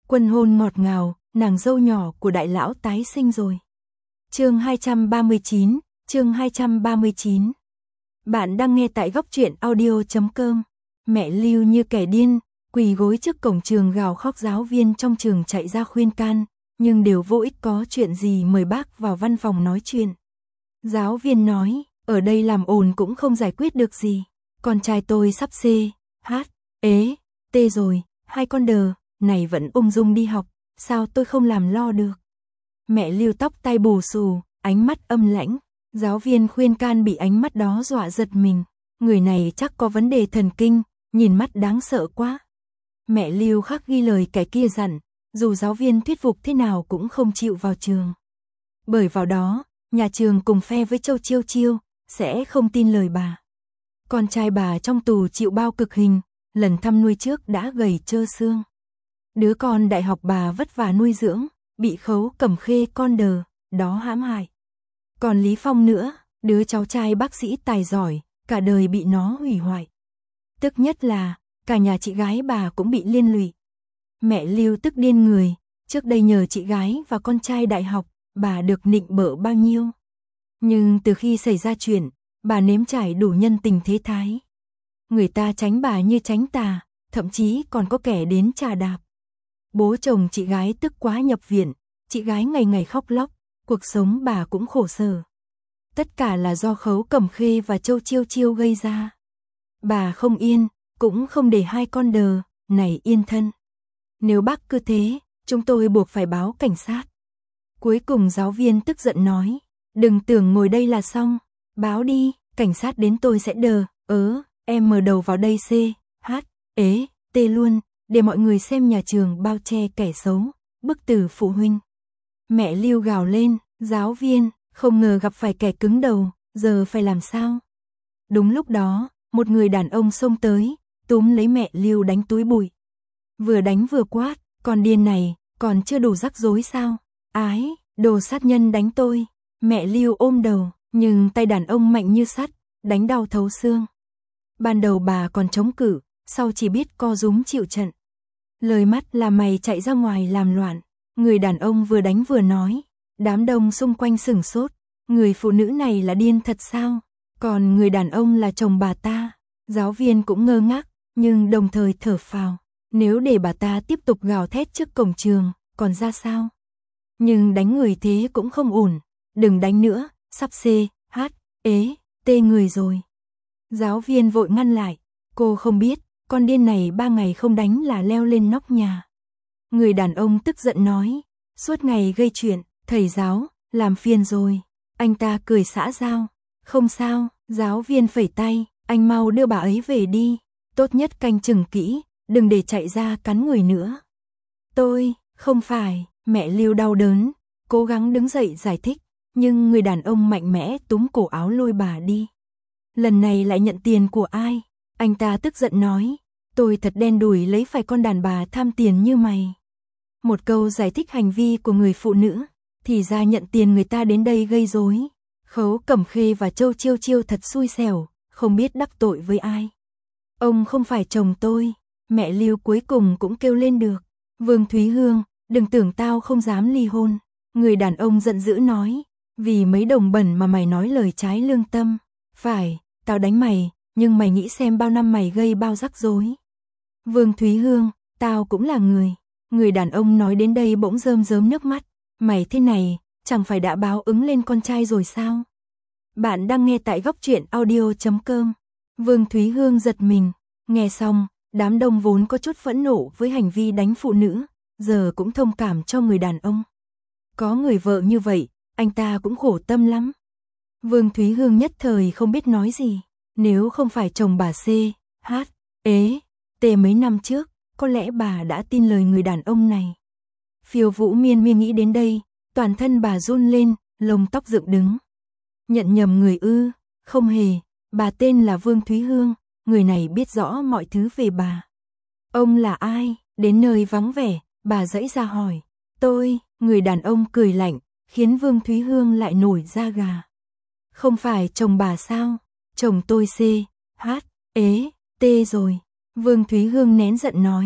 Quân hôn ngọt ngào, nàng dâu nhỏ của đại lão tái sinh rồi. Chương 239, chương 239. Bạn đang nghe tại góc truyện audio.com. Mẹ Lưu như kẻ điên, quỳ gối trước cổng trường gào khóc, giáo viên trong trường chạy ra khuyên can, nhưng đều vô ích, có chuyện gì mời bác vào văn phòng nói chuyện. Giáo viên nói, ở đây làm ồn cũng không giải quyết được gì. Con trai tôi sắp C, H, ế, T rồi, hai con đờ này vẫn ung dung đi học, sao tôi không làm lo được. Mẹ Lưu tóc tai bù xù, ánh mắt âm lãnh. Giáo viên khuyên can bị ánh mắt đó dọa giật mình. Người này chắc có vấn đề thần kinh, nhìn mắt đáng sợ quá. Mẹ Lưu khắc ghi lời kẻ kia dặn, dù giáo viên thuyết phục thế nào cũng không chịu vào trường. Bởi vào đó, nhà trường cùng phe với Châu Chiêu Chiêu, sẽ không tin lời bà. Con trai bà trong tù chịu bao cực hình, lần thăm nuôi trước đã gầy trơ xương. Đứa con đại học bà vất vả nuôi dưỡng, bị Khấu Cẩm Khê con đờ, đó hãm hại. Còn Lý Phong nữa, đứa cháu trai bác sĩ tài giỏi, cả đời bị nó hủy hoại. Tức nhất là, cả nhà chị gái bà cũng bị liên lụy. Mẹ Lưu tức điên người, trước đây nhờ chị gái và con trai đại học, bà được nịnh bợ bao nhiêu. Nhưng từ khi xảy ra chuyện, bà nếm trải đủ nhân tình thế thái. Người ta tránh bà như tránh tà, thậm chí còn có kẻ đến chà đạp. Bố chồng chị gái tức quá nhập viện, chị gái ngày ngày khóc lóc, cuộc sống bà cũng khổ sở. Tất cả là do Khấu Cẩm Khê và Châu Chiêu Chiêu gây ra. Bà không yên, cũng không để hai con đờ này yên thân. Nếu bác cứ thế, chúng tôi buộc phải báo cảnh sát. Cuối cùng giáo viên tức giận nói, đừng tưởng ngồi đây là xong, báo đi, cảnh sát đến tôi sẽ đờ, em mở đầu vào đây C, H, ế, T luôn, để mọi người xem nhà trường bao che kẻ xấu, bức tử phụ huynh. Mẹ Lưu gào lên, giáo viên, không ngờ gặp phải kẻ cứng đầu, giờ phải làm sao? Đúng lúc đó, một người đàn ông xông tới, túm lấy mẹ Lưu đánh túi bụi. Vừa đánh vừa quát, con điên này, còn chưa đủ rắc rối sao? Ái, đồ sát nhân đánh tôi. Mẹ Lưu ôm đầu, nhưng tay đàn ông mạnh như sắt, đánh đau thấu xương. Ban đầu bà còn chống cự, sau chỉ biết co rúm chịu trận. Lời mắt là mày chạy ra ngoài làm loạn. Người đàn ông vừa đánh vừa nói. Đám đông xung quanh sửng sốt. Người phụ nữ này là điên thật sao? Còn người đàn ông là chồng bà ta. Giáo viên cũng ngơ ngác, nhưng đồng thời thở phào. Nếu để bà ta tiếp tục gào thét trước cổng trường, còn ra sao? Nhưng đánh người thế cũng không ổn. Đừng đánh nữa, sắp C, H, ế, T người rồi. Giáo viên vội ngăn lại. Cô không biết, con điên này 3 ngày không đánh là leo lên nóc nhà. Người đàn ông tức giận nói, suốt ngày gây chuyện, thầy giáo, làm phiền rồi. Anh ta cười xã giao, không sao, giáo viên phẩy tay, anh mau đưa bà ấy về đi, tốt nhất canh chừng kỹ, đừng để chạy ra cắn người nữa. Tôi, không phải, mẹ Lưu đau đớn, cố gắng đứng dậy giải thích, nhưng người đàn ông mạnh mẽ túm cổ áo lôi bà đi. Lần này lại nhận tiền của ai? Anh ta tức giận nói, tôi thật đen đủi lấy phải con đàn bà tham tiền như mày. Một câu giải thích hành vi của người phụ nữ, thì ra nhận tiền người ta đến đây gây rối. Khấu Cẩm Khê và Châu Chiêu Chiêu thật xui xẻo, không biết đắc tội với ai. Ông không phải chồng tôi, mẹ Lưu cuối cùng cũng kêu lên được. Vương Thúy Hương, đừng tưởng tao không dám ly hôn. Người đàn ông giận dữ nói, vì mấy đồng bẩn mà mày nói lời trái lương tâm. Phải, tao đánh mày, nhưng mày nghĩ xem bao năm mày gây bao rắc rối. Vương Thúy Hương, tao cũng là người. Người đàn ông nói đến đây bỗng rơm rớm nước mắt. Mày thế này, chẳng phải đã báo ứng lên con trai rồi sao? Bạn đang nghe tại góc truyện audio.com. Vương Thúy Hương giật mình. Nghe xong, đám đông vốn có chút phẫn nộ với hành vi đánh phụ nữ, giờ cũng thông cảm cho người đàn ông. Có người vợ như vậy, anh ta cũng khổ tâm lắm. Vương Thúy Hương nhất thời không biết nói gì. Nếu không phải chồng bà C, H, ế, T mấy năm trước, có lẽ bà đã tin lời người đàn ông này. Phiêu Vũ Miên Miên nghĩ đến đây, toàn thân bà run lên, lông tóc dựng đứng. Nhận nhầm người ư? Không hề, bà tên là Vương Thúy Hương, người này biết rõ mọi thứ về bà. Ông là ai? Đến nơi vắng vẻ, bà giãy ra hỏi. Tôi, người đàn ông cười lạnh, khiến Vương Thúy Hương lại nổi da gà. Không phải chồng bà sao? Chồng tôi C, H, ế, T rồi. Vương Thúy Hương nén giận nói.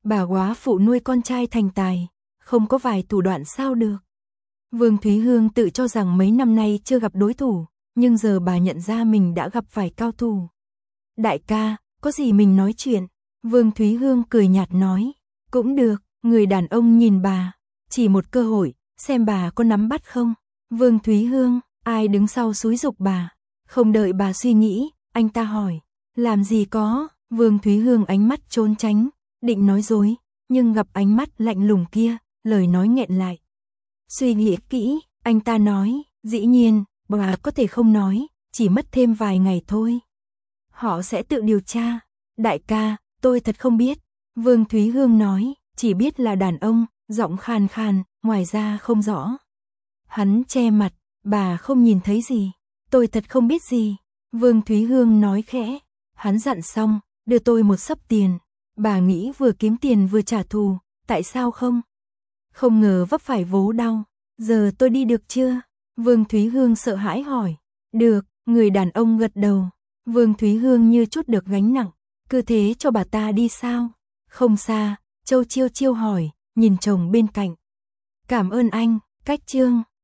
Bà góa phụ nuôi con trai thành tài, không có vài thủ đoạn sao được. Vương Thúy Hương tự cho rằng mấy năm nay chưa gặp đối thủ, nhưng giờ bà nhận ra mình đã gặp phải cao thủ. Đại ca, có gì mình nói chuyện? Vương Thúy Hương cười nhạt nói. Cũng được, người đàn ông nhìn bà. Chỉ một cơ hội, xem bà có nắm bắt không? Vương Thúy Hương, ai đứng sau xúi giục bà? Không đợi bà suy nghĩ, anh ta hỏi. Làm gì có? Vương Thúy Hương ánh mắt trốn tránh, định nói dối, nhưng gặp ánh mắt lạnh lùng kia, lời nói nghẹn lại. Suy nghĩ kỹ, anh ta nói, dĩ nhiên, bà có thể không nói, chỉ mất thêm vài ngày thôi. Họ sẽ tự điều tra. Đại ca, tôi thật không biết. Vương Thúy Hương nói, chỉ biết là đàn ông, giọng khàn khàn, ngoài ra không rõ. Hắn che mặt, bà không nhìn thấy gì. Tôi thật không biết gì. Vương Thúy Hương nói khẽ. Hắn dặn xong, đưa tôi một xấp tiền. Bà nghĩ vừa kiếm tiền vừa trả thù, tại sao không? Không ngờ vấp phải vố đau. Giờ tôi đi được chưa? Vương Thúy Hương sợ hãi hỏi. Được, người đàn ông gật đầu. Vương Thúy Hương như chút được gánh nặng. Cứ thế cho bà ta đi sao? Không xa, Châu Chiêu Chiêu hỏi, nhìn chồng bên cạnh. Cảm ơn anh, cách chương.